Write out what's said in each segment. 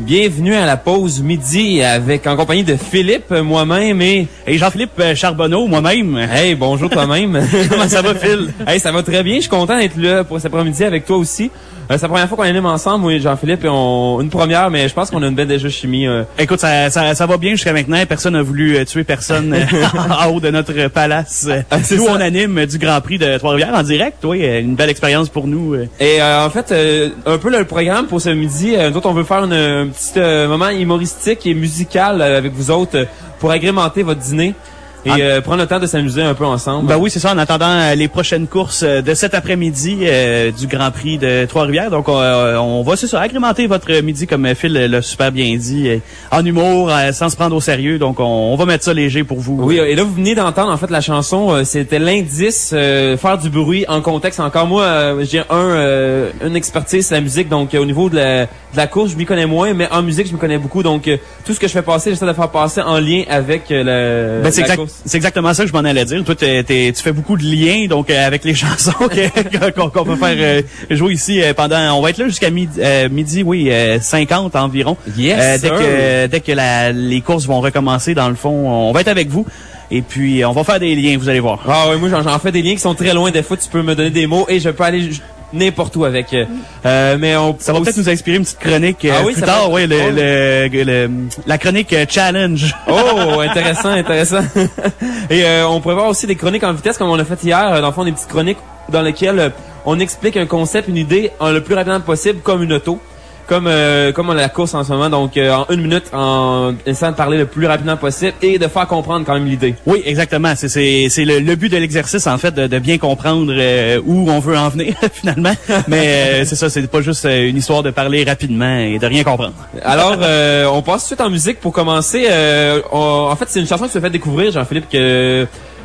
Bienvenue à la pause midi en compagnie de Philippe, moi-même et Jean-Philippe Charbonneau, moi-même. Hey, bonjour toi-même. Comment ça va, Phil? Hey, ça va très bien. Je suis content d'être là pour cet après-midi avec toi aussi. C'est la première fois qu'on anime ensemble, moi et Jean-Philippe, et une première, mais je pense qu'on a une belle déjà chimie. Écoute, ça va bien jusqu'à maintenant. Personne n'a voulu tuer personne en haut de notre palace. Nous, on anime du Grand Prix de Trois-Rivières en direct. Oui, une belle expérience pour nous. Et en fait, un peu le programme pour ce midi, nous autres, on veut faire un petit moment humoristique et musical avec vous autres pour agrémenter votre dîner. Et prendre le temps de s'amuser un peu ensemble. Ben oui, c'est ça, en attendant les prochaines courses de cet après-midi du Grand Prix de Trois-Rivières. Donc, on va, c'est ça, agrémenter votre midi, comme Phil l'a super bien dit, en humour, sans se prendre au sérieux. Donc, on va mettre ça léger pour vous. Oui, et là, vous venez d'entendre, en fait, la chanson, c'était l'indice, faire du bruit en contexte. Encore moi, j'ai une expertise, c'est la musique. Donc, au niveau de la course, je m'y connais moins, mais en musique, je me connais beaucoup. Donc, tout ce que je fais passer, j'essaie de faire passer en lien avec la course. C'est exactement ça que je m'en allais dire. Toi, tu fais beaucoup de liens, donc avec les chansons qu'on peut faire jouer ici pendant. On va être là jusqu'à midi, 50 environ. Yes, dès que les courses vont recommencer, dans le fond, on va être avec vous. Et puis, on va faire des liens, vous allez voir. Ah oui, moi, j'en fais des liens qui sont très loin. Des fois, tu peux me donner des mots et je peux aller n'importe où avec. Mais ça va peut-être nous inspirer une petite chronique plus tard. Oui, la chronique challenge. Oh, intéressant. Et on pourrait voir aussi des chroniques en vitesse comme on a fait hier. Dans le fond, des petites chroniques dans lesquelles on explique un concept, une idée, le plus rapidement possible, comme une auto. Comme on a la course en ce moment, donc en 1 minute, en essayant de parler le plus rapidement possible et de faire comprendre quand même l'idée. Oui, exactement. C'est le but de l'exercice, en fait, de bien comprendre où on veut en venir, finalement. Mais c'est ça, c'est pas juste une histoire de parler rapidement et de rien comprendre. Alors, on passe tout de suite en musique pour commencer. En fait, c'est une chanson que tu as fait découvrir, Jean-Philippe, que...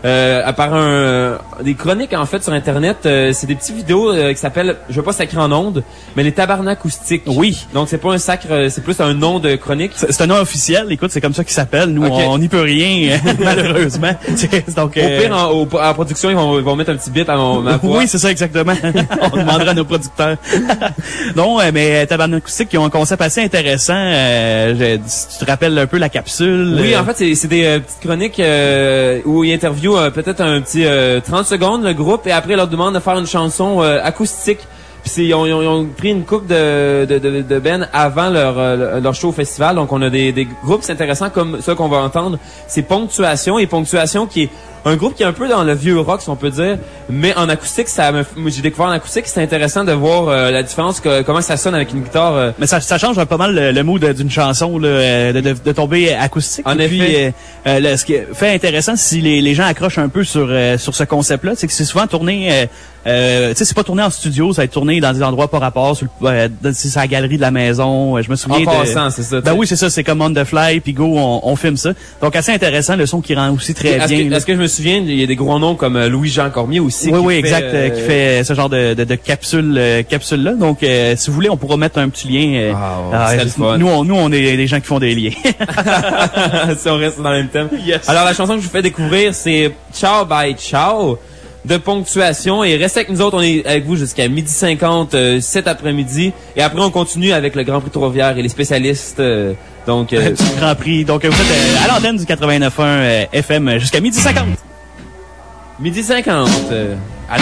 par des chroniques en fait sur internet, c'est des petites vidéos qui s'appellent, je veux pas sacrer en ondes, mais les tabarnak acoustiques. Oui. Donc c'est pas un sacre, c'est plus un nom de chronique. C'est un nom officiel. Écoute, c'est comme ça qu'il s'appelle. Nous, okay. On n'y peut rien malheureusement. Donc au pire, à la production, ils vont mettre un petit bip à ma voix. Oui, c'est ça exactement. On demandera à nos producteurs. Non, mais tabarnak acoustiques qui ont un concept assez intéressant. Tu te rappelles un peu la capsule? Oui, en fait, c'est des petites chroniques où ils interviewent peut-être un petit 30 secondes le groupe et après ils leur demandent de faire une chanson acoustique. Puis ils ont pris une coupe de Ben avant leur show au festival. Donc on a des groupes intéressants comme ceux qu'on va entendre. C'est Ponctuation qui est un groupe qui est un peu dans le vieux rock, si on peut dire, mais en acoustique, j'ai découvert en acoustique, c'est intéressant de voir la différence, comment ça sonne avec une guitare. Mais ça change pas mal le mood d'une chanson, là, de tomber acoustique. En effet. Puis, ce qui fait intéressant, si les gens accrochent un peu sur ce concept-là, c'est que c'est souvent tourné, tu sais, c'est pas tourné en studio, ça va être tourné dans des endroits par rapport, sur la galerie de la maison. Je me souviens en passant, c'est ça. Ben oui, c'est ça, c'est comme on the fly, puis go, on filme ça. Donc assez intéressant, le son qui rend aussi très bien. Est-ce que je me souviens, il y a des gros noms comme Louis-Jean Cormier aussi. Oui, exact, qui fait ce genre de capsule-là. Donc, si vous voulez, on pourra mettre un petit lien. C'est le fun. Nous, on est des gens qui font des liens. Si on reste dans le même thème. Yes. Alors, la chanson que je vous fais découvrir, c'est Ciao Bye Ciao de Ponctuation. Et restez avec nous autres, on est avec vous jusqu'à 12h50 cet après-midi. Et après, on continue avec le Grand Prix de Trois-Rivières et les spécialistes. Donc, du Grand Prix. Donc, vous êtes à l'antenne du 89.1 FM jusqu'à 12h50. 12h50. Allez.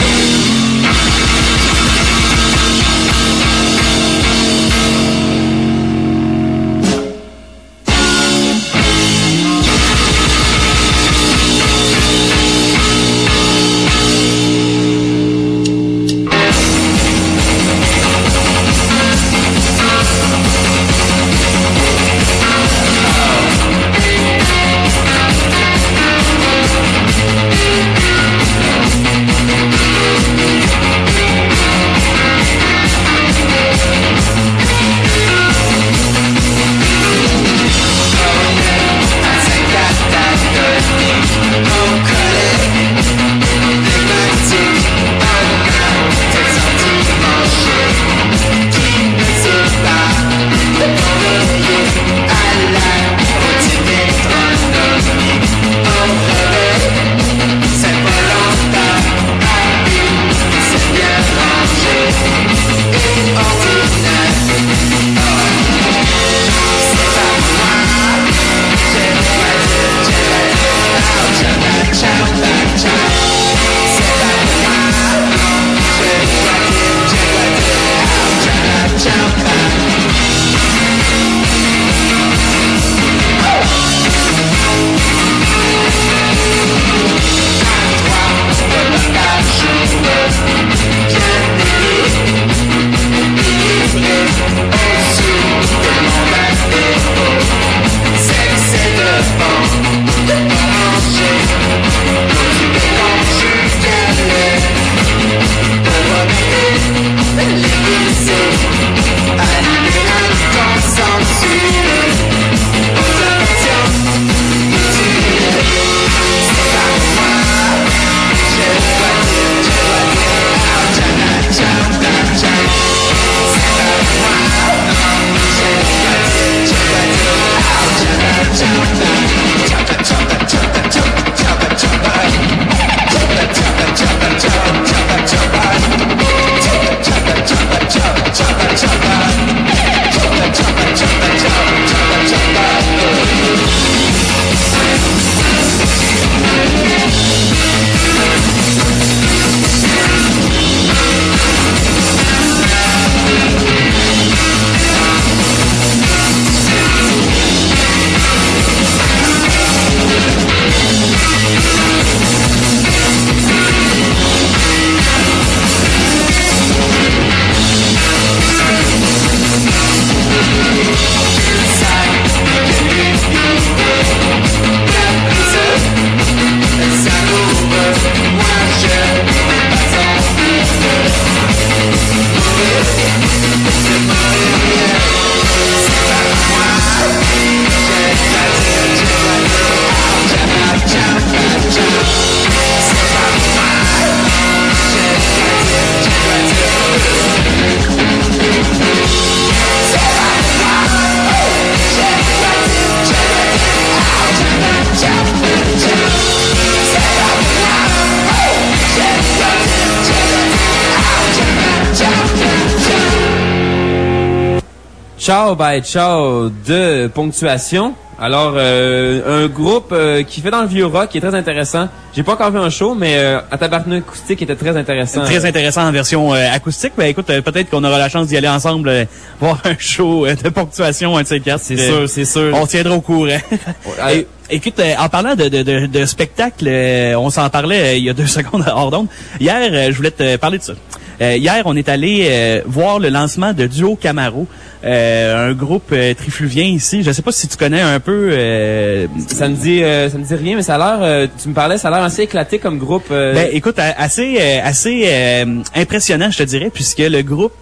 Ciao by Ciao de Ponctuation. Alors, un groupe qui fait dans le vieux rock, qui est très intéressant. J'ai pas encore vu un show, mais à Tabarnak Acoustique était très intéressant. Très intéressant en version acoustique. Ben écoute, peut-être qu'on aura la chance d'y aller ensemble voir un show de Ponctuation, un de ces quatre. C'est sûr, c'est sûr. On tiendra au courant. Écoute, en parlant de spectacle, on s'en parlait il y a 2 secondes hors d'onde. Hier, je voulais te parler de ça. Hier, on est allé voir le lancement de Duo Camaro, un groupe trifluvien ici. Je sais pas si tu connais un peu. Ça me dit rien, mais ça a l'air. Tu me parlais, ça a l'air assez éclaté comme groupe. Ben, écoute, assez impressionnant, je te dirais, puisque le groupe.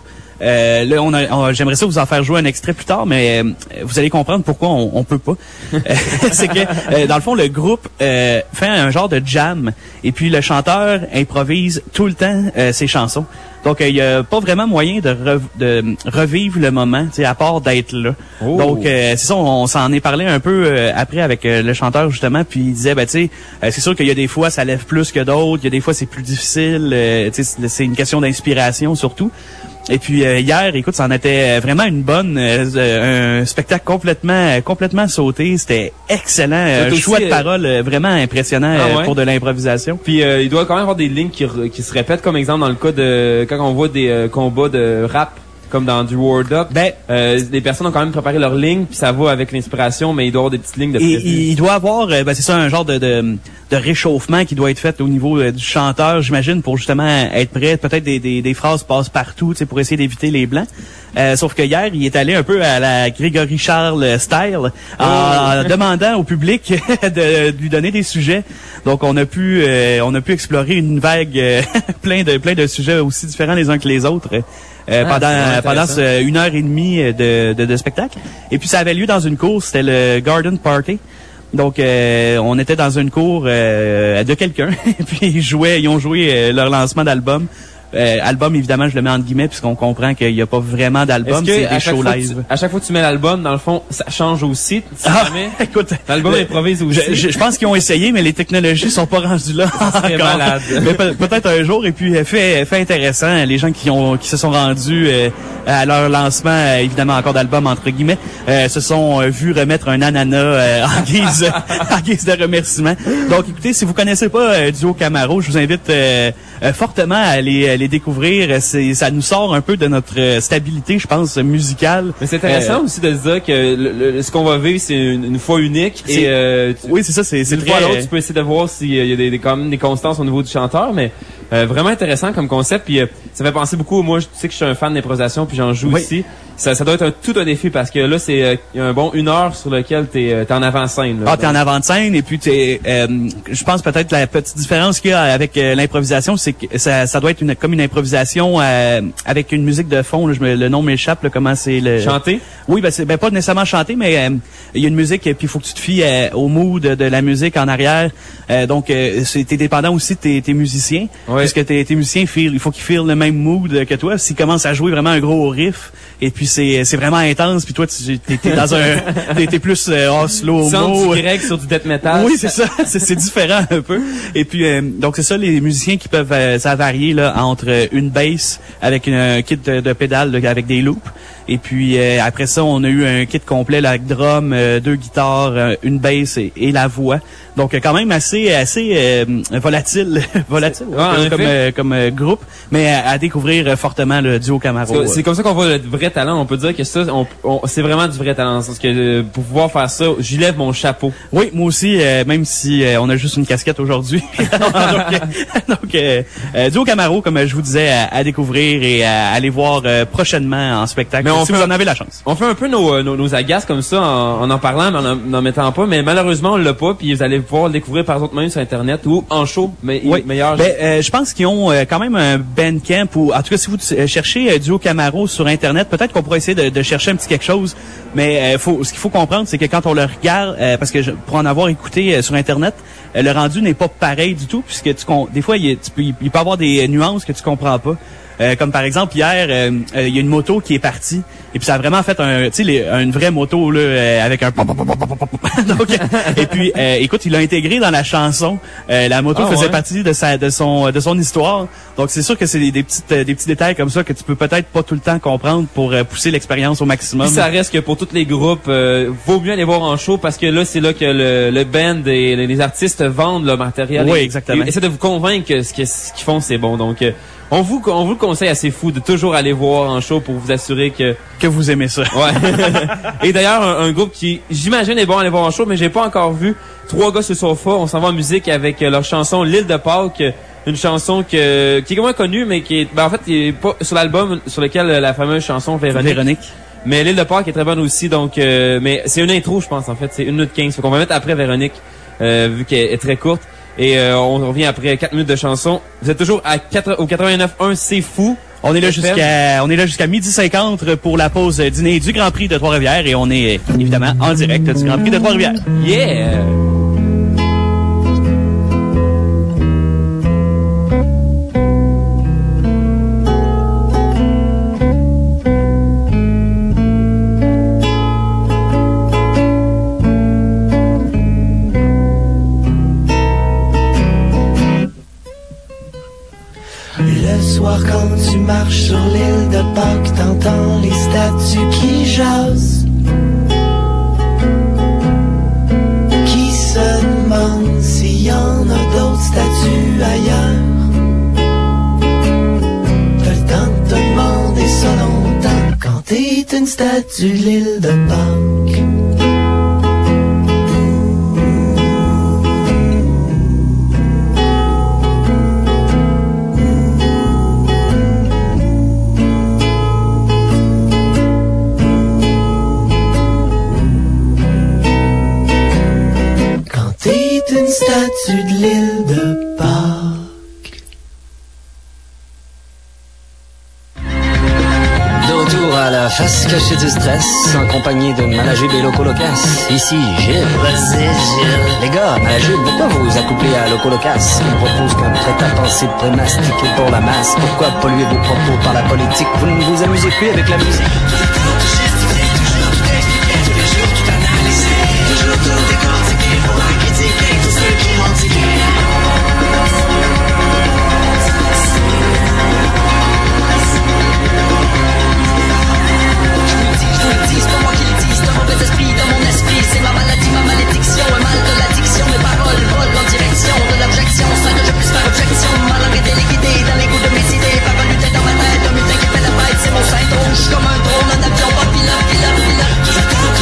Là, j'aimerais ça vous en faire jouer un extrait plus tard, mais vous allez comprendre pourquoi on peut pas. C'est que, dans le fond, le groupe fait un genre de jam, et puis le chanteur improvise tout le temps ses chansons. Donc, il y a pas vraiment moyen de revivre le moment, tu sais, à part d'être là. Oh. Donc, c'est ça, on s'en est parlé un peu après avec le chanteur, justement, puis il disait, ben, tu sais, c'est sûr qu'il y a des fois, ça lève plus que d'autres, il y a des fois, c'est plus difficile, tu sais, c'est une question d'inspiration, surtout. Et puis hier, écoute, ça en était vraiment une bonne, un spectacle complètement sauté. C'était excellent, un choix de parole vraiment impressionnant pour de l'improvisation. Puis il doit quand même avoir des lignes qui se répètent, comme exemple dans le cas de quand on voit des combats de rap. Comme dans du Word Up, les personnes ont quand même préparé leurs lignes, puis ça va avec l'inspiration, mais il doit y avoir des petites lignes de prévu. Il doit avoir, c'est ça, un genre de réchauffement qui doit être fait au niveau du chanteur, j'imagine, pour justement être prêt. Peut-être des phrases passent partout, tu sais, pour essayer d'éviter les blancs. Sauf que hier, il est allé un peu à la Grégory Charles style, en demandant au public de lui donner des sujets. Donc on a pu explorer une vague plein de sujets aussi différents les uns que les autres. Pendant 1h30 de spectacle. Et puis ça avait lieu dans une cour, c'était le Garden Party. Donc on était dans une cour de quelqu'un et puis ils ont joué leur lancement d'album. Album, évidemment, je le mets entre guillemets puisqu'on comprend qu'il n'y a pas vraiment d'album, c'est des shows live. À chaque fois que tu mets l'album, dans le fond, ça change aussi. Écoute, l'album improvise aussi. Je pense qu'ils ont essayé, mais les technologies sont pas rendues là. C'est malade. Mais peut-être un jour. Et puis fait intéressant, les gens qui se sont rendus à leur lancement, évidemment encore d'album entre guillemets, se sont vus remettre un ananas en guise de remerciement. Donc, écoutez, si vous connaissez pas Duo Camaro, je vous invite fortement à les découvrir. Ça nous sort un peu de notre stabilité, je pense, musicale. Mais c'est intéressant aussi de se dire que ce qu'on va vivre, c'est une fois unique. Oui, c'est ça. C'est une fois à l'autre, tu peux essayer de voir s'il y a quand même des constances au niveau du chanteur, mais vraiment intéressant comme concept. Puis ça fait penser beaucoup. Moi, je sais que je suis un fan d'improvisation, puis j'en joue ici. Ça doit être tout un défi parce que là, c'est un bon 1 heure sur lequel t'es en avant-scène. T'es en avant-scène et puis je pense peut-être la petite différence qu'il y a avec l'improvisation, c'est que ça doit être comme une improvisation avec une musique de fond. Là, le nom m'échappe. Comment c'est le chanter? Oui, c'est pas nécessairement chanter, mais il y a une musique puis il faut que tu te fies au mood de la musique en arrière. Donc t'es dépendant aussi de tes musiciens, puisque tes musiciens il faut qu'ils feel le même mood que toi. S'ils commencent à jouer vraiment un gros riff et puis c'est vraiment intense, puis toi t'es dans t'es plus slow-mo direct sur du death metal. Oui, c'est ça, c'est différent un peu. Et puis donc c'est ça, les musiciens qui peuvent ça varier là entre une bass avec un kit de pédales avec des loops. Et puis après ça, on a eu un kit complet là, avec drum, 2 guitares, une bass et la voix. Donc quand même assez volatile comme groupe, mais à découvrir fortement le Duo Camaro. C'est comme ça qu'on voit le vrai talent. On peut dire que ça, c'est vraiment du vrai talent. Parce que pour pouvoir faire ça, j'y lève mon chapeau. Oui, moi aussi, même si on a juste une casquette aujourd'hui. donc Duo Camaro, comme je vous disais, à découvrir et à aller voir prochainement en spectacle. Mais si vous en avez la chance. On fait un peu nos agaces comme ça en parlant, mais en n'en mettant pas. Mais malheureusement, on l'a pas. Puis vous allez pouvoir le découvrir par exemple même sur Internet ou en show. Mais meilleur. Je pense qu'ils ont quand même un Bandcamp ou en tout cas si vous cherchez Duo Camaro sur Internet, peut-être qu'on pourrait essayer de chercher un petit quelque chose. Mais ce qu'il faut comprendre, c'est que quand on le regarde, parce que pour en avoir écouté sur Internet, le rendu n'est pas pareil du tout, puisque des fois il peut y avoir des nuances que tu comprends pas. Comme par exemple hier, il y a une moto qui est partie Et puis ça a vraiment fait une vraie moto là avec un donc, et puis écoute, il l'a intégré dans la chanson. La moto faisait partie de son histoire. Donc c'est sûr que c'est des petits détails comme ça que tu peux peut-être pas tout le temps comprendre pour pousser l'expérience au maximum. Puis ça reste que pour tous les groupes, vaut mieux aller voir en show parce que là c'est là que le band et les artistes vendent leur matériel. Oui, exactement. Et essaient de vous convaincre que ce qu'ils font c'est bon. Donc on vous le conseille assez fou de toujours aller voir en show pour vous assurer que vous aimez ça. Ouais. Et d'ailleurs un groupe qui j'imagine est bon à aller voir en show mais j'ai pas encore vu. 3 gars sur le sofa, on s'en va en musique avec leur chanson L'île de Pâques, une chanson qui est moins connue mais qui est en fait il est pas sur l'album sur lequel la fameuse chanson Véronique. Mais L'île de Pâques est très bonne aussi donc mais c'est une intro je pense en fait, c'est 1 minute 15. Fait qu'on va mettre après Véronique vu qu'elle est très courte. Et on revient après 4 minutes de chanson. Vous êtes toujours au 89.1, c'est fou. On est là jusqu'à 12h50 pour la pause dîner du Grand Prix de Trois-Rivières et on est évidemment en direct du Grand Prix de Trois-Rivières. Yeah! Quand tu marches sur l'île de Pâques, t'entends les statues qui jasent, qui se demandent s'il y en a d'autres statues ailleurs. T'as le temps de te demander ça longtemps quand t'es une statue de l'île de Pâques. Une statue de l'île de Pâques. De retour à la face cachée du stress, en compagnie de Malajube et Loco Locas. Ici Gilles. Vas-y, Gilles. Les gars, Malajube, pourquoi vous accouplez à Loco Locas? On propose qu'un prêt-à-penser prémastiqué pour la masse. Pourquoi polluer vos propos par la politique? Vous ne vous amusez plus avec la musique. Comme un drone, un avion, pas pilote.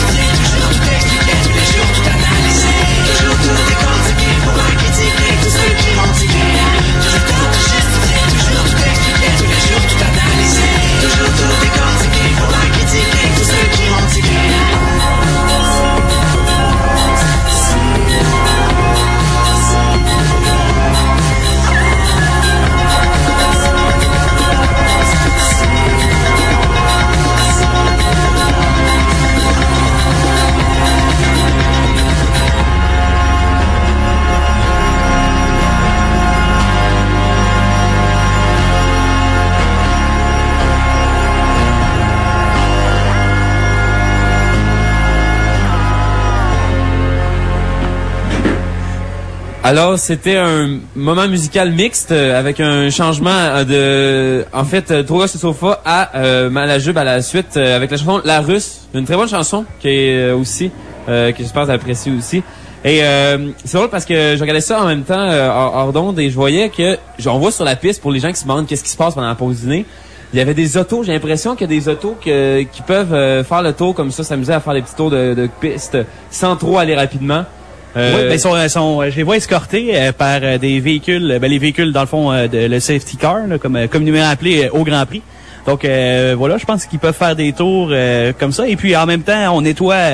Alors, c'était un moment musical mixte avec un changement de... En fait, Trois gars sur le sofa à Malajube à la suite avec la chanson La Russe. Une très bonne chanson qui est aussi, que j'espère apprécier aussi. Et c'est drôle parce que je regardais ça en même temps hors d'onde et je voyais que... On voit sur la piste, pour les gens qui se demandent qu'est-ce qui se passe pendant la pause dîner, il y avait des autos. J'ai l'impression qu'il y a des autos qui peuvent faire le tour comme ça, s'amuser à faire des petits tours de piste sans trop aller rapidement. Oui, ben je les vois escortés par des véhicules, les véhicules dans le fond le safety car, là, comme communément appelé au Grand Prix. Donc voilà, je pense qu'ils peuvent faire des tours comme ça. Et puis en même temps, on nettoie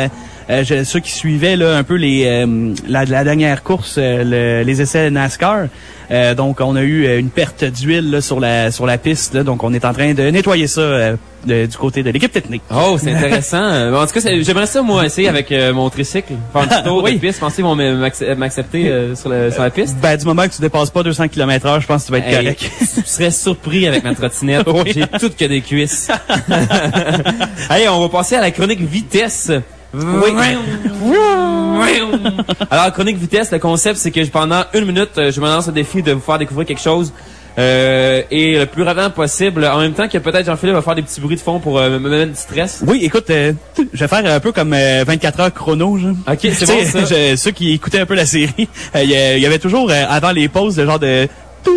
Ceux qui suivaient là un peu la dernière course, les essais NASCAR. Donc, on a eu une perte d'huile là, sur la piste. Là, donc, on est en train de nettoyer ça du côté de l'équipe technique. Oh, c'est intéressant. En tout cas, j'aimerais ça, moi, essayer avec mon tricycle. Faire un petit tour de piste. Pensez qu'ils vont m'accepter sur la piste? Ben, du moment que tu dépasses pas 200 km/h, je pense que tu vas être correct. Tu serais surpris avec ma trottinette. Oui. J'ai toutes que des cuisses. Allez, on va passer à la chronique vitesse. Oui. Alors, chronique vitesse, le concept, c'est que pendant 1 minute, je me lance le défi de vous faire découvrir quelque chose. Et le plus rapidement possible, en même temps que peut-être Jean-Philippe va faire des petits bruits de fond pour me mettre du stress. Oui, écoute, je vais faire un peu comme 24 heures chrono. Ok, c'est bon ça. Ceux qui écoutaient un peu la série, il y avait toujours avant les pauses le genre de...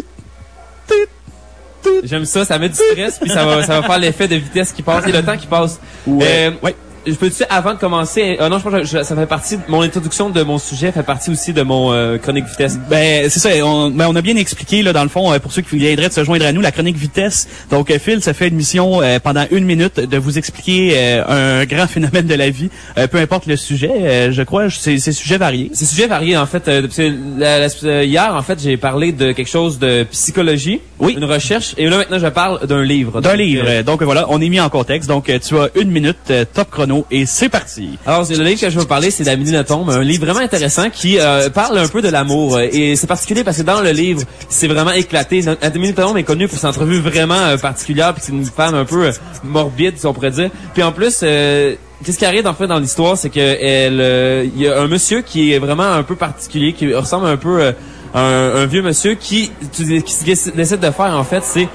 J'aime ça, ça met du stress puis ça va faire l'effet de vitesse qui passe et le temps qui passe. Ouais. Je peux-tu, avant de commencer, non, je pense que ça fait partie, mon introduction de mon sujet fait partie aussi de mon chronique vitesse. Ben, c'est ça, on a bien expliqué, là, dans le fond, pour ceux qui viendraient de se joindre à nous, la chronique vitesse. Donc, Phil, ça fait une mission pendant 1 minute de vous expliquer un grand phénomène de la vie, peu importe le sujet, je crois, c'est sujet varié. C'est sujet varié, en fait. Hier, en fait, j'ai parlé de quelque chose de psychologie, une recherche, et là, maintenant, je parle d'un livre. Donc, voilà, on est mis en contexte. Donc, tu as 1 minute, top chrono. Et c'est parti. Alors, le livre que je veux parler, c'est d'Amélie Nothomb, un livre vraiment intéressant qui parle un peu de l'amour. Et c'est particulier parce que dans le livre, c'est vraiment éclaté. Amélie Nothomb est connue pour ses entrevues vraiment particulières, puis c'est une femme un peu morbide, si on pourrait dire. Puis en plus, qu'est-ce qui arrive en fait dans l'histoire, c'est que il y a un monsieur qui est vraiment un peu particulier, qui ressemble un peu à un vieux monsieur qui décide de faire en fait, c'est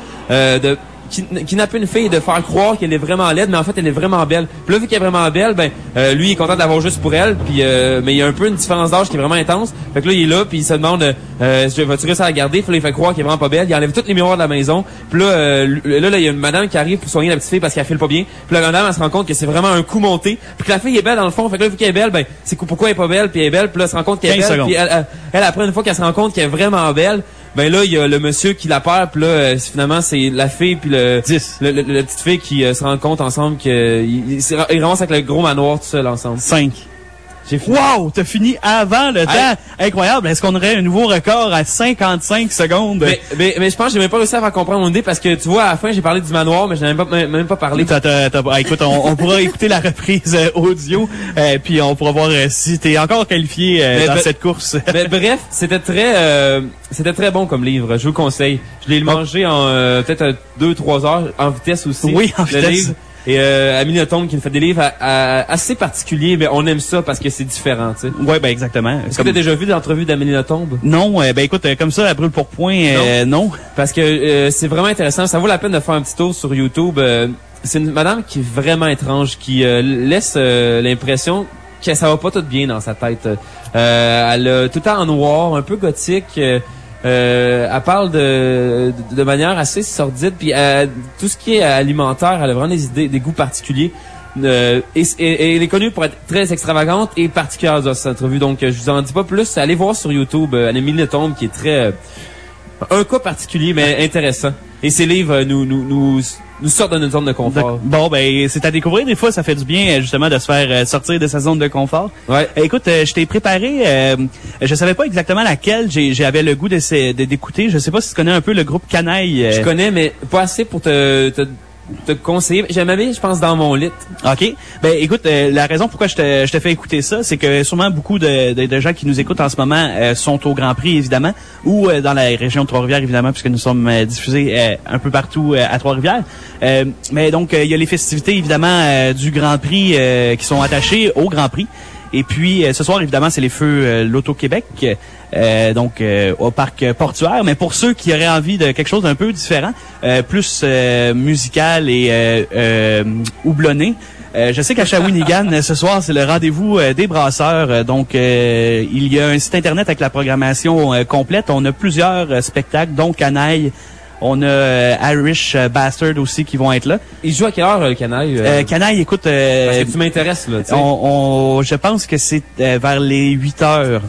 qui n'a pas une fille de faire croire qu'elle est vraiment laide, mais en fait elle est vraiment belle. Puis là, vu qu'elle est vraiment belle, lui il est content de l'avoir juste pour elle, puis mais il y a un peu une différence d'âge qui est vraiment intense. Fait que là il est là, puis il se demande vas-tu réussir à la garder? Puis là, il fait croire qu'elle est vraiment pas belle. Il enlève tous les miroirs de la maison. Puis là, il y a une madame qui arrive pour soigner la petite fille parce qu'elle file pas bien. Puis la madame elle se rend compte que c'est vraiment un coup monté, puis que la fille est belle dans le fond. Fait que là, vu qu'elle est belle, c'est pourquoi elle est pas belle, puis elle est belle. Puis là, elle se rend compte qu'elle est belle. Puis elle après une fois qu'elle se rend compte qu'elle est vraiment belle, là il y a le monsieur qui la perd, puis là finalement c'est la fille puis la petite fille qui se rendent compte ensemble qu'ils ramassent avec le gros manoir tout seul ensemble. 5. Wow, t'as fini avant le temps. Incroyable. Est-ce qu'on aurait un nouveau record à 55 secondes? Mais je pense que j'ai même pas réussi à faire comprendre mon idée parce que tu vois, à la fin, j'ai parlé du manoir, mais je n'ai même pas parlé. Écoute, on pourra écouter la reprise audio, puis on pourra voir si t'es encore qualifié dans cette course. Bref, c'était très bon comme livre. Je vous le conseille. Je l'ai mangé en peut-être 2-3 heures en vitesse aussi. Oui, en vitesse. Livre. Et Amélie Nothomb qui nous fait des livres assez particuliers, mais on aime ça parce que c'est différent, tu sais. Ouais, exactement. Est-ce que tu as déjà vu l'entrevue d'Amélie Nothomb? Non, écoute, comme ça, à brûle pour point, non. Parce que c'est vraiment intéressant. Ça vaut la peine de faire un petit tour sur YouTube. C'est une madame qui est vraiment étrange, qui laisse l'impression que ça va pas tout bien dans sa tête. Elle a tout le temps en noir, un peu gothique. Elle parle de manière assez sordide, puis tout ce qui est alimentaire, elle a vraiment des goûts particuliers. Et elle est connue pour être très extravagante et particulière dans cette entrevue. Donc, je vous en dis pas plus. Allez voir sur YouTube Amélie Nothomb, qui est très un cas particulier, mais intéressant. Et ces livres nous sortent de notre zone de confort. Bon, c'est à découvrir. Des fois, ça fait du bien, justement, de se faire sortir de sa zone de confort. Ouais. Écoute, je t'ai préparé, je savais pas exactement laquelle j'avais le goût d'écouter. Je sais pas si tu connais un peu le groupe Canaille. Je connais, mais pas assez pour te conseiller. J'aime bien, je pense, dans mon lit. OK. Écoute, la raison pourquoi je te fais écouter ça, c'est que sûrement beaucoup de gens qui nous écoutent en ce moment sont au Grand Prix, évidemment, ou dans la région de Trois-Rivières, évidemment, puisque nous sommes diffusés un peu partout à Trois-Rivières. Mais donc, il y a les festivités, évidemment, du Grand Prix qui sont attachées au Grand Prix. Et puis, ce soir, évidemment, c'est les feux l'Auto-Québec, donc au parc portuaire. Mais pour ceux qui auraient envie de quelque chose d'un peu différent, plus musical et houblonné, je sais qu'à Shawinigan, ce soir, c'est le rendez-vous des brasseurs. Donc, il y a un site Internet avec la programmation complète. On a plusieurs spectacles, dont Canaille. On a Irish Bastard aussi qui vont être là. Il joue à quelle heure, Canaille? Canaille, écoute... parce que tu m'intéresses, là, tu sais. Je pense que c'est vers les 8 heures.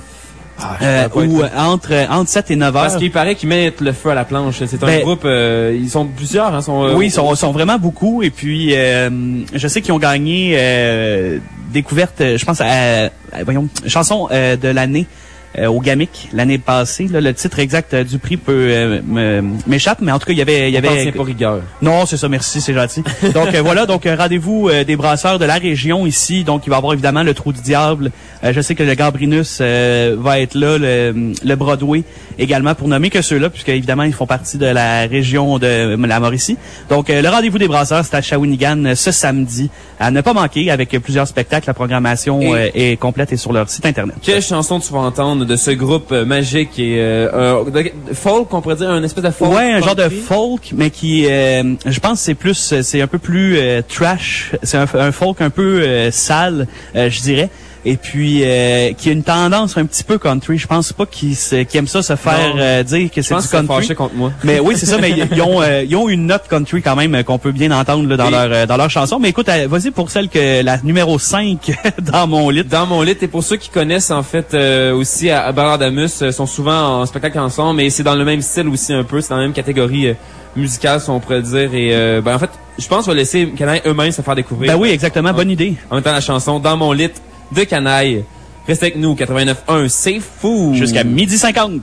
Ou entre 7 et 9 heures. Parce qu'il paraît qu'ils mettent le feu à la planche. C'est un groupe, ils sont plusieurs, hein, oui, ils sont vraiment beaucoup. Et puis, je sais qu'ils ont gagné découverte, je pense chanson de l'année. Au GAMIC l'année passée. Là, le titre exact du prix m'échappe, mais en tout cas, il y avait pas rigueur. Non, c'est ça, merci, c'est gentil. Donc voilà, donc rendez-vous des brasseurs de la région ici. Donc il va y avoir évidemment le Trou du Diable. Je sais que le Gambrinus va être là, le Broadway également, pour nommer que ceux-là, puisque évidemment ils font partie de la région de la Mauricie. Donc le rendez-vous des brasseurs, c'est à Shawinigan ce samedi, à ne pas manquer, avec plusieurs spectacles. La programmation est complète et sur leur site internet. Quelle chanson tu vas entendre de ce groupe magique et folk, on pourrait dire, un espèce de folk? Ouais, un genre de folk, mais qui, je pense, c'est un peu plus trash. C'est un folk un peu sale, je dirais. Et puis qui a une tendance un petit peu country. Je pense pas qu'ils aiment ça se faire dire que c'est du country. Fâché contre moi. Mais oui, c'est ça. Mais ils ont une note country quand même qu'on peut bien entendre là, dans leur chanson. Mais écoute, vas-y pour celle que la numéro 5 dans mon lit. Dans mon lit. Et pour ceux qui connaissent en fait aussi à Balladamus, sont souvent en spectacle ensemble, mais c'est dans le même style aussi un peu. C'est dans la même catégorie musicale, si on pourrait dire. Et en fait, je pense qu'on va laisser Canaille eux-mêmes se faire découvrir. Ben oui, exactement. Bonne idée. En même temps, la chanson Dans mon lit de Canaille. Restez avec nous, 89.1, c'est fou! Jusqu'à 12h50.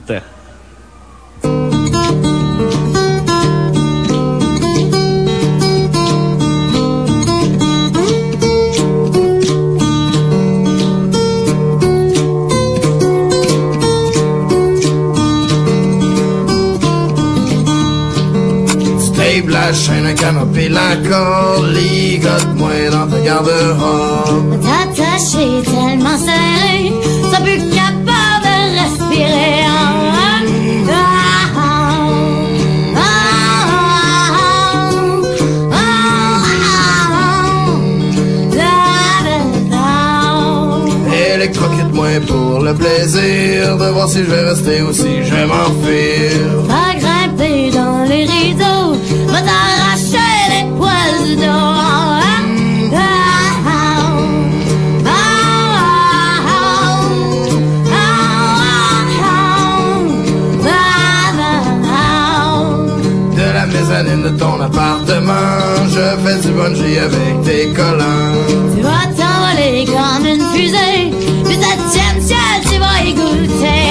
La chaîne, un canopé, la corde, ligote-moi dans ta garde-robe. T'attacher tellement serré, t'as plus capable de respirer. Électrocute-moi pour le plaisir de voir si je vais rester ou si je vais m'enfuir. Va grimper dans les rideaux, va t'arracher les poils du dos. De la mezzanine de ton appartement, je fais du bungee avec tes collants. Tu vas t'envoler comme une fusée, puis cette tienne ciel, tu vas y goûter.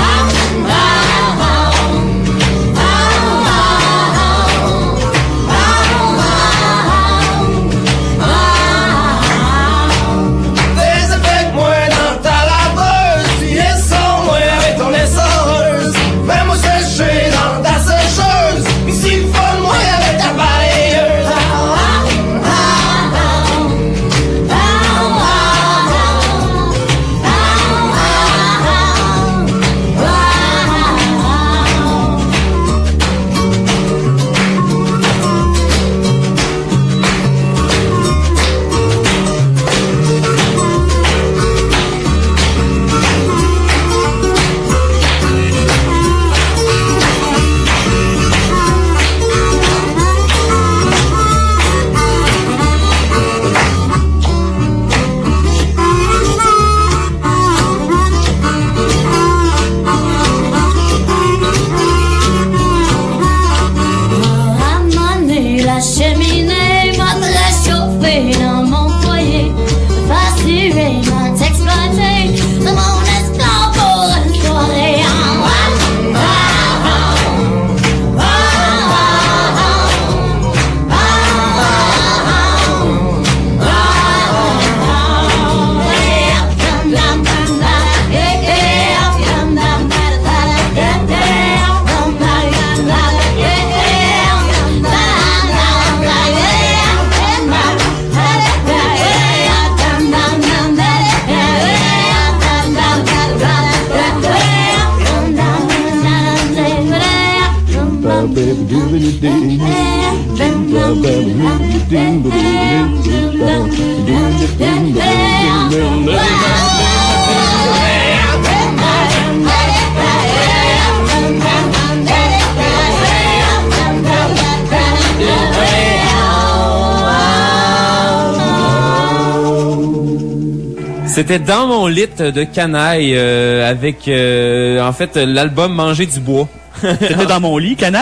C'était Dans mon lit de Canaille avec en fait l'album Manger du bois. C'était Dans mon lit, Canaille?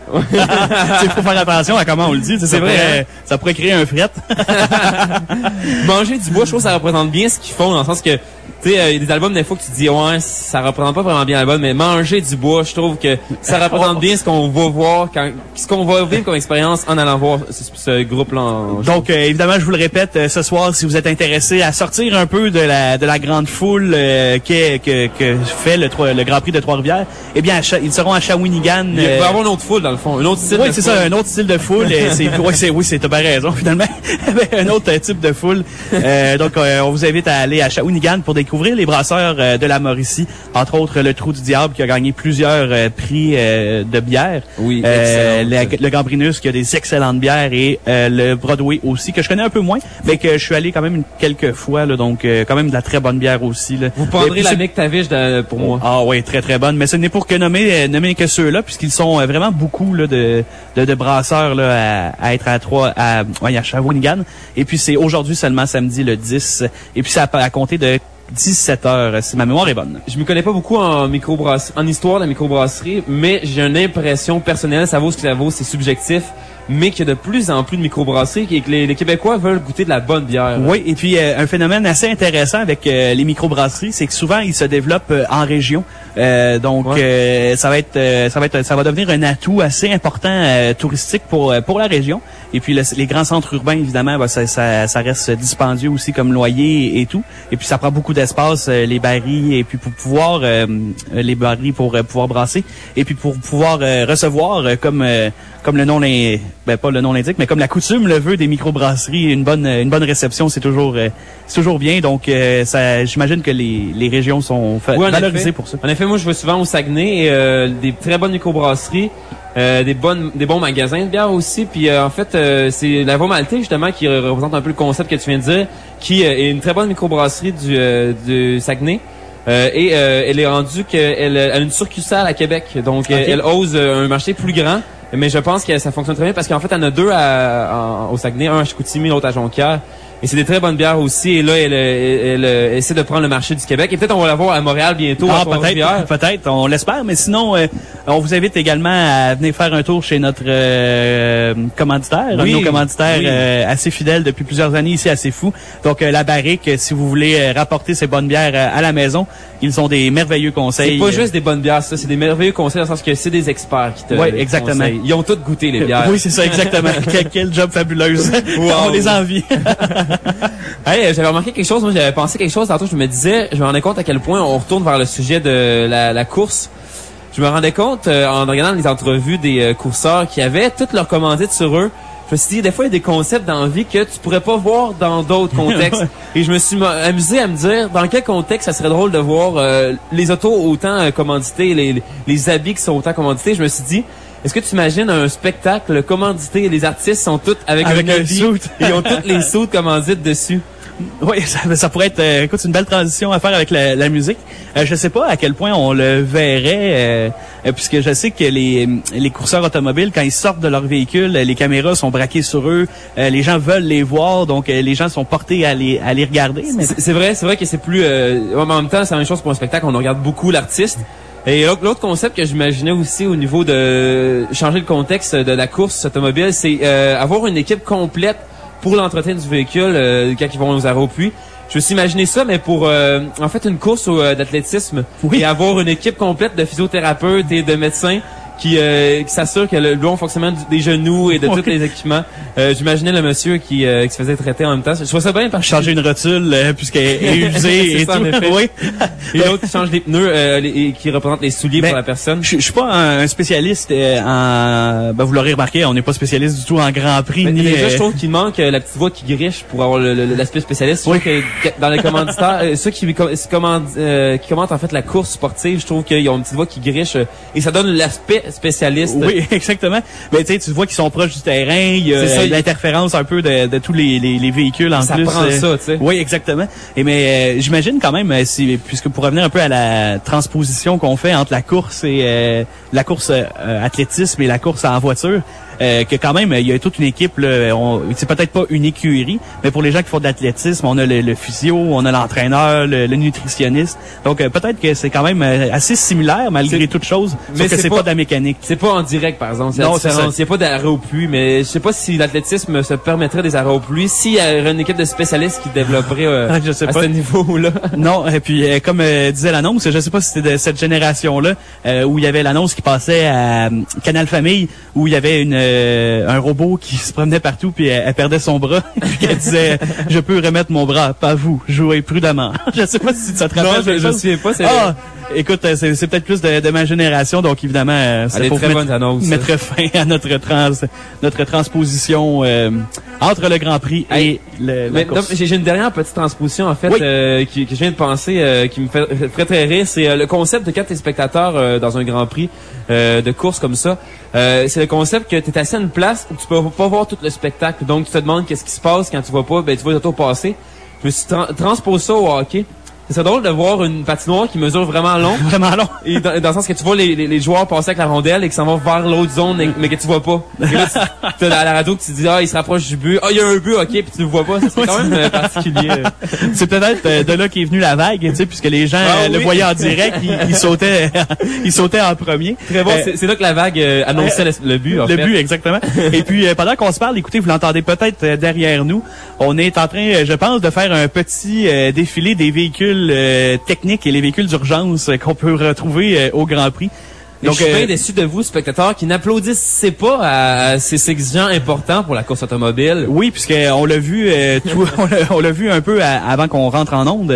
Il faut faire attention à comment on le dit. C'est vrai. Ça pourrait créer un fret. Manger du bois, je trouve que ça représente bien ce qu'ils font, dans le sens que, tu sais, il y a des albums, des fois, que tu te dis, ouais, ça représente pas vraiment bien l'album, mais manger du bois, je trouve que ça représente bien ce qu'on va voir ce qu'on va vivre comme expérience en allant voir ce groupe-là. Donc, évidemment, je vous le répète, ce soir, si vous êtes intéressé à sortir un peu de la grande foule, que fait le Grand Prix de Trois-Rivières, eh bien, ils seront à Shawinigan. Il va y avoir une autre foule, dans le fond. Un autre style de foule. Oui, c'est ça, un autre style de foule. T'as bien raison, finalement. Un autre type de foule. Donc, on vous invite à aller à Shawinigan pour découvrir les brasseurs de la Mauricie. Entre autres, le Trou du Diable qui a gagné plusieurs prix de bière. Oui, le Gambrinus qui a des excellentes bières et le Broadway aussi, que je connais un peu moins, mais que je suis allé quand même quelques fois, là, donc quand même de la très bonne bière aussi. Là. Vous prendrez la McTavish pour moi. Ah oui, très très bonne. Mais ce n'est pour que nommer que ceux-là, puisqu'ils sont vraiment beaucoup là, de brasseurs là, à être à Shawinigan. Et puis c'est aujourd'hui seulement samedi le 10. Et puis c'est à compter de 17h, si ma mémoire est bonne. Je me connais pas beaucoup en histoire de la microbrasserie, mais j'ai une impression personnelle, ça vaut ce que ça vaut, c'est subjectif, mais qu'il y a de plus en plus de microbrasseries et que les Québécois veulent goûter de la bonne bière. Oui, et puis un phénomène assez intéressant avec les microbrasseries, c'est que souvent ils se développent en région. Donc ça va devenir un atout assez important touristique pour la région. Et puis les grands centres urbains, évidemment, ça reste dispendieux aussi comme loyer et tout. Et puis ça prend beaucoup d'espace, les barils, et puis pour pouvoir les barils pour pouvoir brasser, et puis pour pouvoir recevoir comme le nom pas le nom l'indique, mais comme la coutume le veut des microbrasseries, une bonne réception, c'est toujours bien. Donc j'imagine que les régions sont valorisées pour ça. En effet, moi je vais souvent au Saguenay et des très bonnes microbrasseries. Des bons magasins de bière aussi, puis en fait c'est la Voie Maltais justement qui représente un peu le concept que tu viens de dire, qui est une très bonne microbrasserie du Saguenay. Elle est rendue qu'elle a une succursale à Québec, donc elle ose un marché plus grand, mais je pense que ça fonctionne très bien parce qu'en fait elle en a deux au Saguenay, un à Chicoutimi, l'autre à Jonquière. Et c'est des très bonnes bières aussi. Et là, elle essaie de prendre le marché du Québec. Et peut-être on va la voir à Montréal bientôt. Peut-être, on l'espère. Mais sinon, on vous invite également à venir faire un tour chez notre commanditaire. Oui, un de nos commanditaires assez fidèles depuis plusieurs années ici, assez fou. Donc, La Barrique, si vous voulez rapporter ces bonnes bières à la maison, ils ont des merveilleux conseils. C'est pas juste des bonnes bières, ça. C'est des merveilleux conseils dans le sens que c'est des experts qui te exactement. conseillent. Ils ont tous goûté les bières. Oui, c'est ça, exactement. Quel job fabuleuse. Wow. On les envie. Hey, j'avais remarqué quelque chose, moi j'avais pensé quelque chose tantôt, je me rendais compte à quel point on retourne vers le sujet de la course. Je me rendais compte en regardant les entrevues des courseurs qui avaient toutes leurs commandites sur eux. Je me suis dit, des fois il y a des concepts dans la vie que tu pourrais pas voir dans d'autres contextes. Et je me suis amusé à me dire dans quel contexte ça serait drôle de voir les autos autant commandités, les habits qui sont autant commandités. Je me suis dit, est-ce que tu imagines un spectacle commandité et les artistes sont tous avec un suit et ils ont toutes les sous de commandites dessus? Oui, ça pourrait être écoute, une belle transition à faire avec la musique. Je sais pas à quel point on le verrait puisque je sais que les courseurs automobiles, quand ils sortent de leur véhicule, les caméras sont braquées sur eux, les gens veulent les voir, donc les gens sont portés à les regarder. Mais... C'est vrai que c'est plus en même temps, c'est la même chose pour un spectacle, on regarde beaucoup l'artiste. Et l'autre concept que j'imaginais aussi au niveau de changer le contexte de la course automobile, c'est avoir une équipe complète pour l'entretien du véhicule quand ils vont aux arrêts au puits. Je me suis imaginé ça, mais pour en fait une course d'athlétisme et avoir une équipe complète de physiothérapeutes et de médecins qui s'assure que le bon fonctionnement des genoux et de tous les équipements. J'imaginais le monsieur qui se faisait traiter en même temps. Je trouvais ça bien parce que changer une rotule puisqu'elle est usée et ça, tout. Oui. Et l'autre qui change les pneus et qui représente les souliers pour la personne. Je suis pas un spécialiste vous l'aurez remarqué, on n'est pas spécialiste du tout en Grand Prix. Mais déjà, je trouve qu'il manque la petite voix qui griche pour avoir l'aspect spécialiste. Je trouve que dans les commanditaires, ceux qui commentent en fait la course sportive, je trouve qu'ils ont une petite voix qui griche et ça donne l'aspect spécialiste. Oui, exactement. Mais tu vois qu'ils sont proches du terrain, il y a l'interférence un peu de tous les véhicules en ça plus. Ça prend ça, tu sais. Oui, exactement. Mais j'imagine quand même, puisque pour revenir un peu à la transposition qu'on fait entre la course et la course athlétisme et la course en voiture, que quand même, il y a toute une équipe, là, c'est peut-être pas une écurie, mais pour les gens qui font de l'athlétisme, on a le physio, on a l'entraîneur, le nutritionniste. Donc, peut-être que c'est quand même assez similaire, malgré toute chose, sauf que c'est pas de la mécanique. C'est pas en direct, par exemple. Non, c'est ça. Il n'y a pas d'arrêt aux pluies, mais je sais pas si l'athlétisme se permettrait des arrêts aux pluies, s'il y a une équipe de spécialistes qui développerait je sais à pas. ce niveau-là. Non, et puis comme disait l'annonce, je sais pas si c'était de cette génération-là où il y avait l'annonce qui passait à Canal Famille, où il y avait un robot qui se promenait partout puis elle perdait son bras puis elle disait je peux remettre mon bras, pas vous, jouez prudemment. Je sais pas si ça te rappelle. Non, je me souviens pas. Écoute, c'est peut-être plus de ma génération, donc évidemment, c'est pour mettre fin à notre transposition entre le Grand Prix et la course. J'ai une dernière petite transposition en fait oui. que je viens de penser, qui me fait très rire. C'est le concept de quand t'es spectateur dans un Grand Prix de course comme ça. C'est le concept que t'es assis à une place où tu peux pas voir tout le spectacle. Donc tu te demandes qu'est-ce qui se passe quand tu vois pas, ben tu vois les autos passer. Je me suis transposé ça au hockey. C'est drôle de voir une patinoire qui mesure vraiment long. Vraiment long. Et dans le sens que tu vois les joueurs passer avec la rondelle et qui s'en vont vers l'autre zone, mais que tu vois pas. Et là, tu à la radio que tu dis, il se rapproche du but. Il y a un but, ok, puis tu le vois pas. C'est quand même particulier. C'est peut-être de là qu'est venue la vague, tu sais, puisque les gens le voyaient en direct, ils sautaient en premier. Très bon. C'est là que la vague annonçait le but, en fait. Le but, exactement. Et puis, pendant qu'on se parle, écoutez, vous l'entendez peut-être derrière nous, on est en train, je pense, de faire un petit défilé des véhicules techniques et les véhicules d'urgence qu'on peut retrouver au Grand Prix. Donc, je suis bien déçu de vous, spectateurs, qui n'applaudissez pas à ces exigeants importants pour la course automobile. Oui, puisqu'on l'a vu, on l'a vu un peu avant qu'on rentre en onde.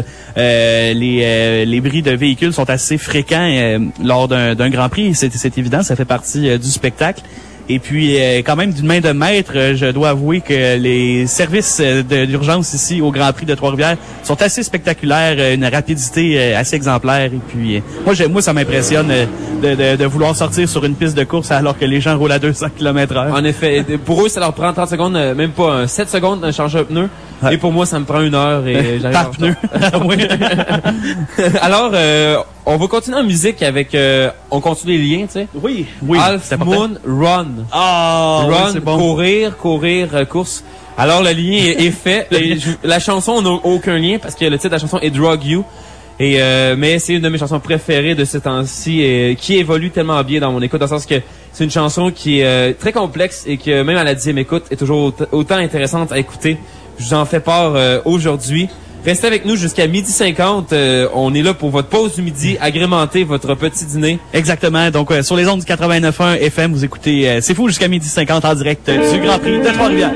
Les bris de véhicules sont assez fréquents lors d'un Grand Prix. C'est évident, ça fait partie du spectacle. Et puis, quand même, d'une main de maître, je dois avouer que les services d'urgence ici au Grand Prix de Trois-Rivières sont assez spectaculaires, une rapidité assez exemplaire. Et puis, moi, ça m'impressionne de vouloir sortir sur une piste de course alors que les gens roulent à 200 km/h. En effet, pour eux, ça leur prend 30 secondes, même pas 7 secondes de changer un pneu. Ouais. Et pour moi, ça me prend 1 heure et j'arrive par pneu. Oui. Alors, on va continuer en musique avec... on continue les liens, tu sais. Oui. Half Moon Run. Run, oui, c'est bon. courir, course. Alors, le lien est fait. La chanson n'a aucun lien parce que le titre de la chanson est Drug You. Et mais c'est une de mes chansons préférées de ce temps-ci et qui évolue tellement bien dans mon écoute, dans le sens que c'est une chanson qui est très complexe et que même à la 10e écoute est toujours autant intéressante à écouter. Je vous en fais part aujourd'hui. Restez avec nous jusqu'à 12h50. On est là pour votre pause du midi, agrémenter votre petit dîner. Exactement. Donc, sur les ondes du 89.1 FM, vous écoutez C'est fou jusqu'à 12h50 en direct du Grand Prix de Trois-Rivières.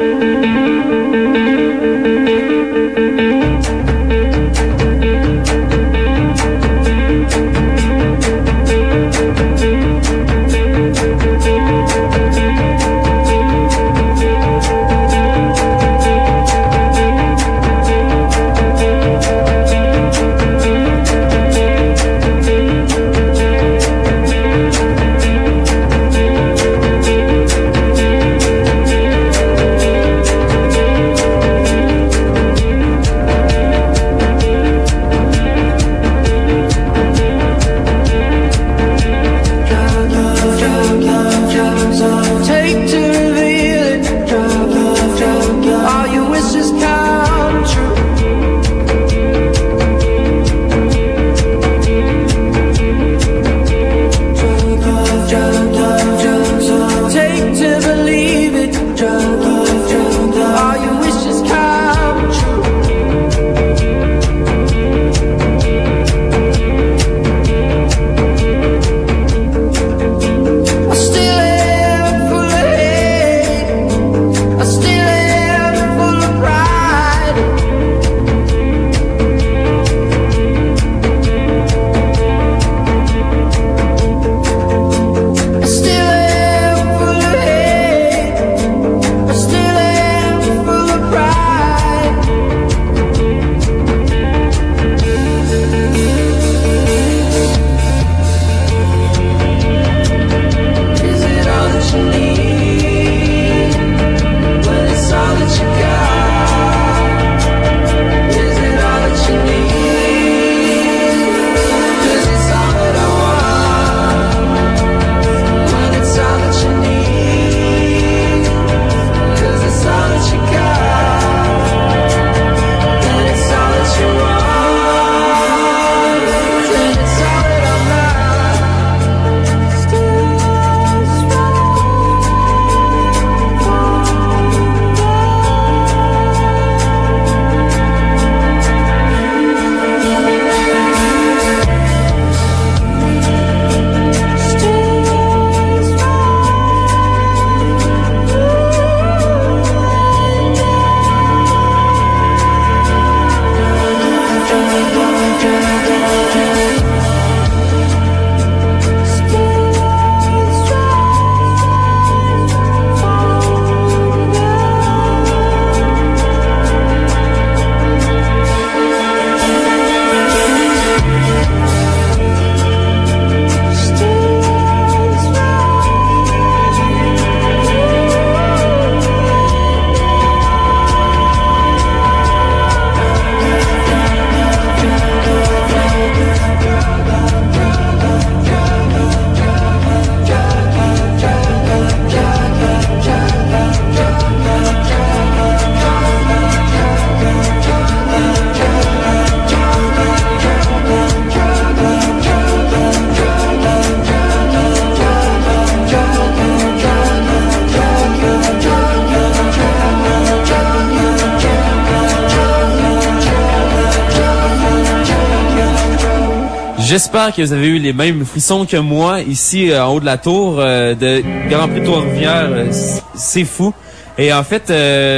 J'espère que vous avez eu les mêmes frissons que moi ici en haut de la tour de Grand Prix de Trois-Rivières. C'est fou. Et en fait,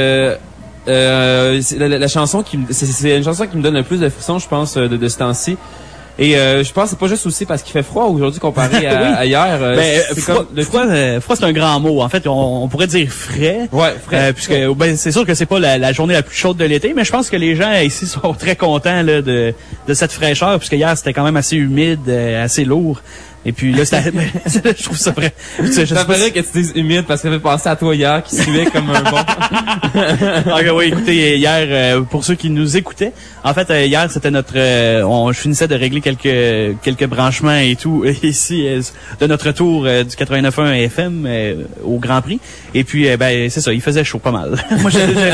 la chanson c'est une chanson qui me donne le plus de frissons, je pense, de ce temps-ci. Et je pense que c'est pas juste aussi parce qu'il fait froid aujourd'hui comparé à hier. Froid, c'est un grand mot. En fait, on pourrait dire frais. Ouais, frais. Puisque c'est sûr que c'est pas la journée la plus chaude de l'été, mais je pense que les gens ici sont très contents là, de cette fraîcheur, puisque hier c'était quand même assez humide, assez lourd. Et puis là, je trouve ça vrai. Ça paraît que tu dises humide parce que ça fait penser à toi hier qui suivait comme un bon. Okay, oui, écoutez, hier, pour ceux qui nous écoutaient, en fait, hier, c'était je finissais de régler quelques branchements et tout, ici, de notre tour du 89.1 FM au Grand Prix. Et puis, c'est ça, il faisait chaud pas mal. Moi,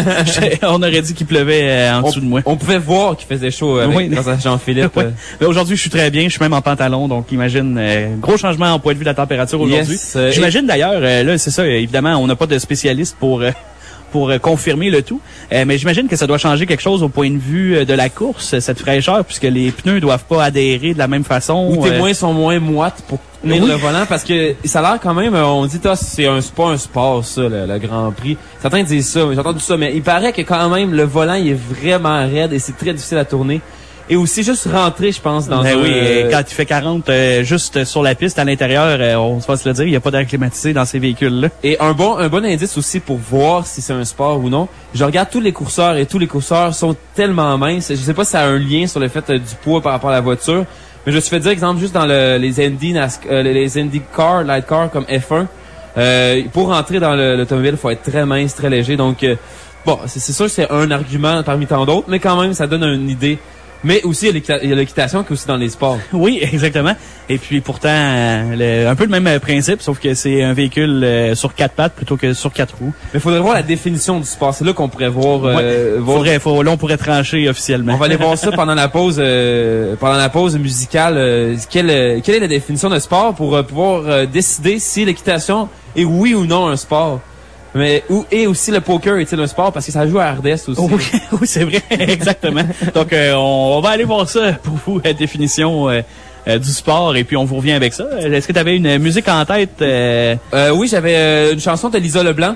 on aurait dit qu'il pleuvait en dessous de moi. On pouvait voir qu'il faisait chaud grâce à Jean-Philippe. Oui. Mais aujourd'hui, je suis très bien, je suis même en pantalon, donc imagine, gros changement en point de vue de la température aujourd'hui. Yes, j'imagine d'ailleurs, là, c'est ça, évidemment, on n'a pas de spécialiste pour confirmer le tout. Mais j'imagine que ça doit changer quelque chose au point de vue de la course, cette fraîcheur, puisque les pneus doivent pas adhérer de la même façon. Ou tes témoins sont moins moites pour tenir le volant, parce que ça a l'air quand même, on dit, c'est pas un sport, ça, le Grand Prix. Certains disent ça, j'ai entendu ça, mais il paraît que quand même, le volant, il est vraiment raide et c'est très difficile à tourner. Et aussi juste rentrer, je pense, dans oui, quand il fait 40 juste sur la piste à l'intérieur, on va se le dire, il n'y a pas d'air climatisé dans ces véhicules-là. Et un bon indice aussi pour voir si c'est un sport ou non. Je regarde tous les courseurs et tous les courseurs sont tellement minces. Je sais pas si ça a un lien sur le fait du poids par rapport à la voiture, mais je me suis fait dire, exemple, juste dans les Indy Car, Light Car comme F1, pour rentrer dans l'automobile, il faut être très mince, très léger. Donc, bon, c'est sûr que c'est un argument parmi tant d'autres, mais quand même, ça donne une idée. Mais aussi, il y a l'équitation qui est aussi dans les sports. Oui, exactement. Et puis pourtant, un peu le même principe, sauf que c'est un véhicule sur 4 pattes plutôt que sur 4 roues. Mais il faudrait voir la définition du sport. C'est là qu'on pourrait voir... là, on pourrait trancher officiellement. On va aller voir ça pendant la pause musicale. Quelle est la définition de sport pour pouvoir décider si l'équitation est oui ou non un sport? Et aussi le poker est-il un sport parce que ça joue à RDS aussi. Oui, c'est vrai, exactement. Donc on va aller voir ça pour vous, la définition du sport, et puis on vous revient avec ça. Est-ce que tu avais une musique en tête? Oui, j'avais une chanson de Lisa Leblanc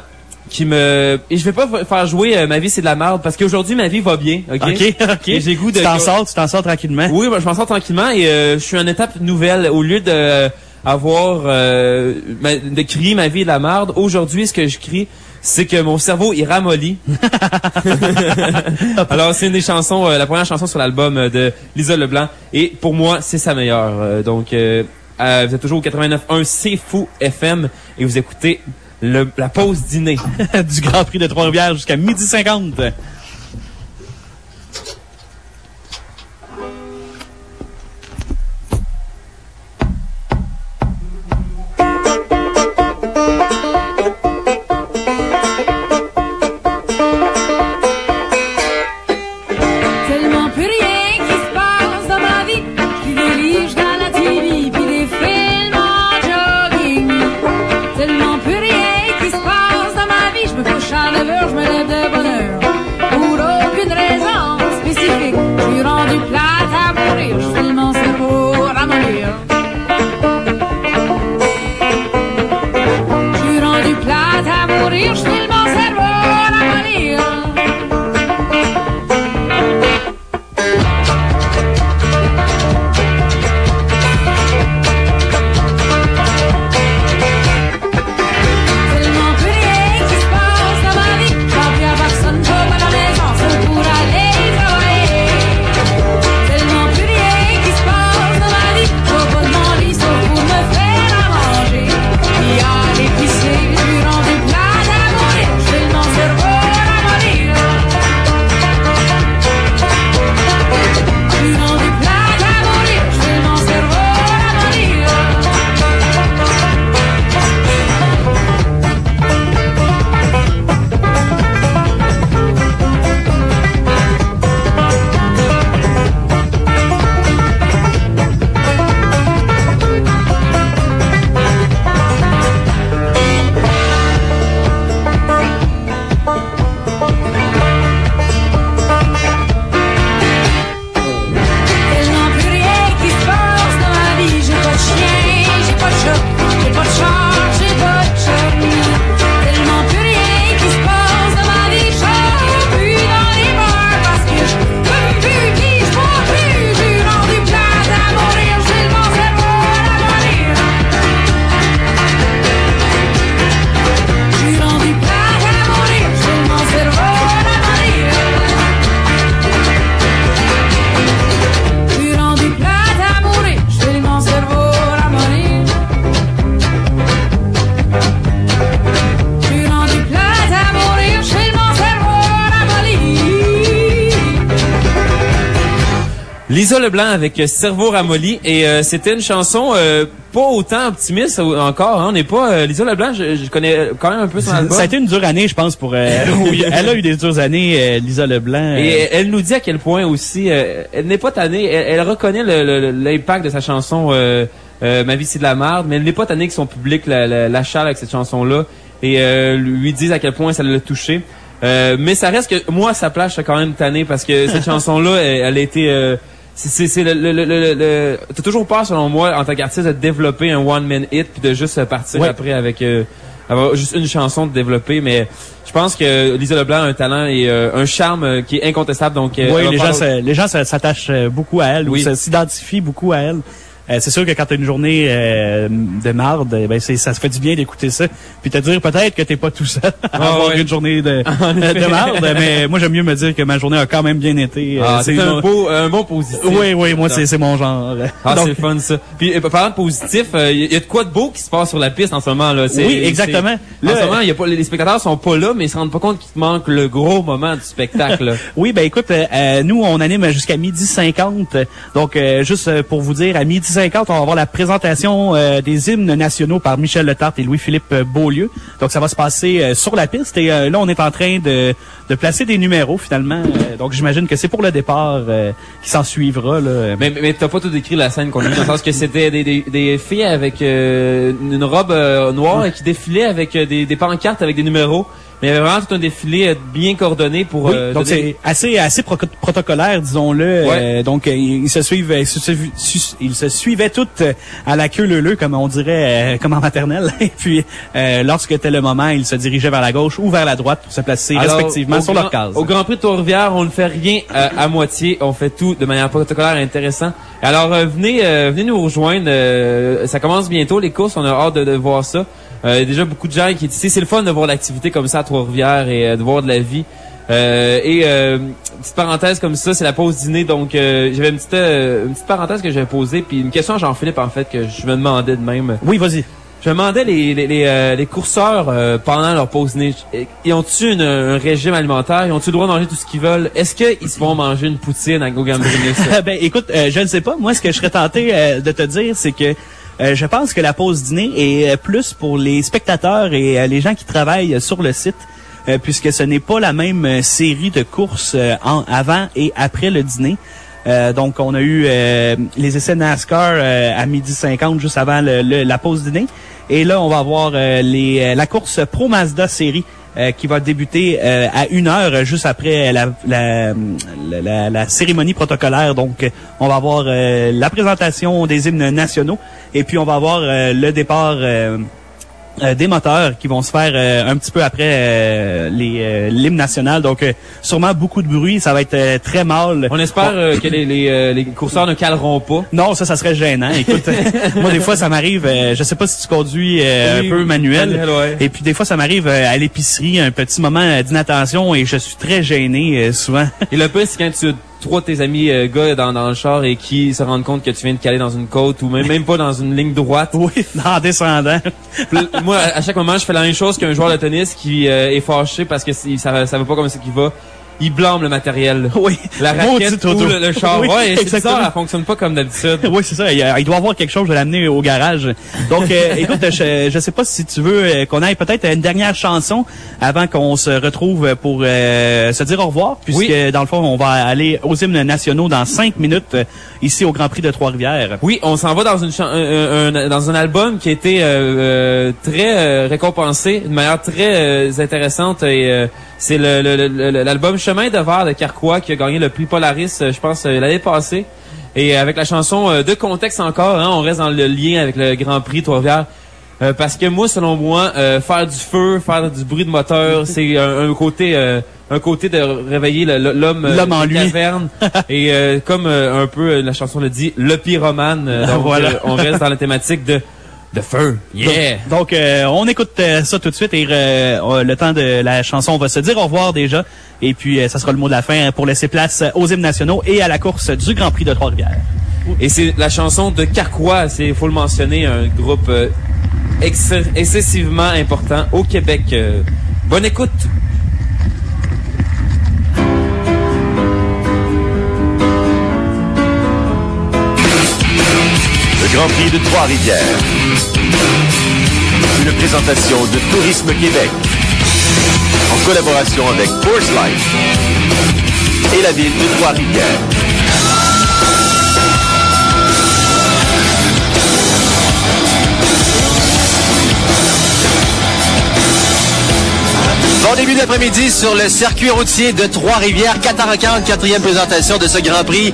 et je vais pas faire jouer Ma vie c'est de la merde parce qu'aujourd'hui ma vie va bien. OK. Et j'ai goût de tu t'en sors tranquillement. Oui, je m'en sors tranquillement et je suis en étape nouvelle. Au lieu de de crier ma vie est de la merde, aujourd'hui ce que je crie c'est que mon cerveau il ramollit. Alors c'est une des chansons, la première chanson sur l'album de Lisa Leblanc, et pour moi c'est sa meilleure. Donc vous êtes toujours au 89.1 C'est Fou FM et vous écoutez la pause dîner du Grand Prix de Trois-Rivières jusqu'à 12h50. À 9h, je me lève de bonne heure. Lisa Leblanc avec Cerveau ramolli et c'était une chanson pas autant optimiste encore. Hein. On n'est pas Lisa Leblanc, je connais quand même un peu son album. Ça a été une dure année, je pense, pour elle. Oui, elle a eu des dures années, Lisa Leblanc. Et elle nous dit à quel point aussi, elle n'est pas tannée. Elle reconnaît l'impact de sa chanson Ma vie c'est de la merde, mais elle n'est pas tannée que son public la chale avec cette chanson-là et lui dise à quel point ça l'a touché. Mais ça reste que moi, à sa place, je suis quand même tanné parce que cette chanson-là, elle a été... t'as toujours peur, selon moi, en tant qu'artiste, de développer un one-man hit puis de juste partir après avec avoir juste une chanson de développer. Mais je pense que Lisa Leblanc a un talent et un charme qui est incontestable. Donc, oui, les gens s'attachent beaucoup à elle, ou s'identifient beaucoup à elle. C'est sûr que quand t'as une journée de marde, ben ça se fait du bien d'écouter ça, puis te dire peut-être que t'es pas tout seul à avoir une journée de marde, mais moi j'aime mieux me dire que ma journée a quand même bien été. C'est un bon positif. Oui, moi c'est mon genre. Donc, c'est fun ça. Puis parlant de positif, il y a de quoi de beau qui se passe sur la piste en ce moment là. Oui, exactement. En ce moment, il y a pas les spectateurs sont pas là, mais ils se rendent pas compte qu'il manque le gros moment du spectacle. Là. Oui, ben écoute, nous on anime jusqu'à 12h50. Donc juste pour vous dire, à 12h50, on va avoir la présentation des hymnes nationaux par Michel Letarte et Louis-Philippe Beaulieu. Donc, ça va se passer sur la piste. Et là, on est en train de placer des numéros, finalement. Donc, j'imagine que c'est pour le départ qui s'en suivra. Là. Mais t'as pas tout décrit la scène qu'on a vue, dans le sens que c'était des filles avec une robe noire et qui défilaient avec des pancartes avec des numéros. Mais il y avait vraiment tout un défilé bien coordonné pour... Oui, donc c'est assez protocolaire, disons-le. Ouais. Donc ils se suivaient toutes à la queue leu-leu, comme on dirait, comme en maternelle. Et puis, lorsque était le moment, ils se dirigeaient vers la gauche ou vers la droite pour se placer respectivement sur leur case. Au Grand Prix de Trois-Rivières, on ne fait rien à moitié. On fait tout de manière protocolaire et intéressant. Alors, venez nous rejoindre. Ça commence bientôt, les courses. On a hâte de voir ça. Déjà beaucoup de gens qui est ici. C'est le fun de voir l'activité comme ça à Trois-Rivières et de voir de la vie. Petite parenthèse comme ça, c'est la pause dîner. Donc j'avais une petite parenthèse que j'avais posée, puis une question à Jean-Philippe en fait que je me demandais de même. Oui, vas-y. Je me demandais les courseurs pendant leur pause dîner, ils ont-tu un régime alimentaire? Ils ont-tu le droit de manger tout ce qu'ils veulent? Est-ce qu'ils se vont manger une poutine à Gambrinus? Ben écoute, je ne sais pas. Moi, ce que je serais tenté de te dire, c'est que je pense que la pause dîner est plus pour les spectateurs et les gens qui travaillent sur le site, puisque ce n'est pas la même série de courses avant et après le dîner. Donc, on a eu les essais NASCAR à 12h50, juste avant la pause dîner. Et là, on va avoir la course Pro Mazda série qui va débuter à 1h, juste après la cérémonie protocolaire. Donc, on va avoir la présentation des hymnes nationaux et puis on va avoir le départ des moteurs qui vont se faire un petit peu après l'hymne national. Donc, sûrement beaucoup de bruit. Ça va être très mal. On espère que les courseurs ne caleront pas. Non, ça serait gênant. Écoute, moi, des fois, ça m'arrive, je sais pas si tu conduis un peu manuel. Ouais. Et puis, des fois, ça m'arrive à l'épicerie, un petit moment d'inattention et je suis très gêné souvent. Et le pire, c'est quand tu as 3 de tes amis gars dans le char et qui se rendent compte que tu viens de caler dans une côte ou même pas dans une ligne droite. Oui, en descendant. Moi, à chaque moment, je fais la même chose qu'un joueur de tennis qui est fâché parce que ça va pas comme ça qu'il va. Il blâme le matériel. Oui. La raquette ou le char. Oui, ouais, c'est exactement. ça, elle fonctionne pas comme d'habitude. Oui, c'est ça. Il doit avoir quelque chose de l'amener au garage. Donc, écoute, je sais pas si tu veux qu'on aille peut-être à une dernière chanson avant qu'on se retrouve pour se dire au revoir, puisque dans le fond, on va aller aux hymnes nationaux dans 5 minutes ici au Grand Prix de Trois-Rivières. Oui, on s'en va dans dans un album qui a été très récompensé d'une manière très intéressante et c'est l'album Chemin de verre de Carquois qui a gagné le prix Polaris, je pense, l'année passée. Et avec la chanson de contexte encore, hein, on reste dans le lien avec le Grand Prix Trois-Rivières. Parce que moi, selon moi, faire du feu, faire du bruit de moteur, c'est un côté de réveiller l'homme en lui. caverne. Et comme un peu la chanson le dit, le pyromane. Donc voilà. On reste dans la thématique de feu. Yeah! Donc, on écoute ça tout de suite et le temps de la chanson, on va se dire au revoir déjà. Et puis, ça sera le mot de la fin pour laisser place aux hymnes nationaux et à la course du Grand Prix de Trois-Rivières. Et c'est la chanson de Carquois, faut le mentionner, un groupe excessivement important au Québec. Bonne écoute! Grand Prix de Trois-Rivières. Une présentation de Tourisme Québec. En collaboration avec Force Life et la ville de Trois-Rivières. Bon début d'après-midi sur le circuit routier de Trois-Rivières, 4h40, 4e présentation de ce Grand Prix.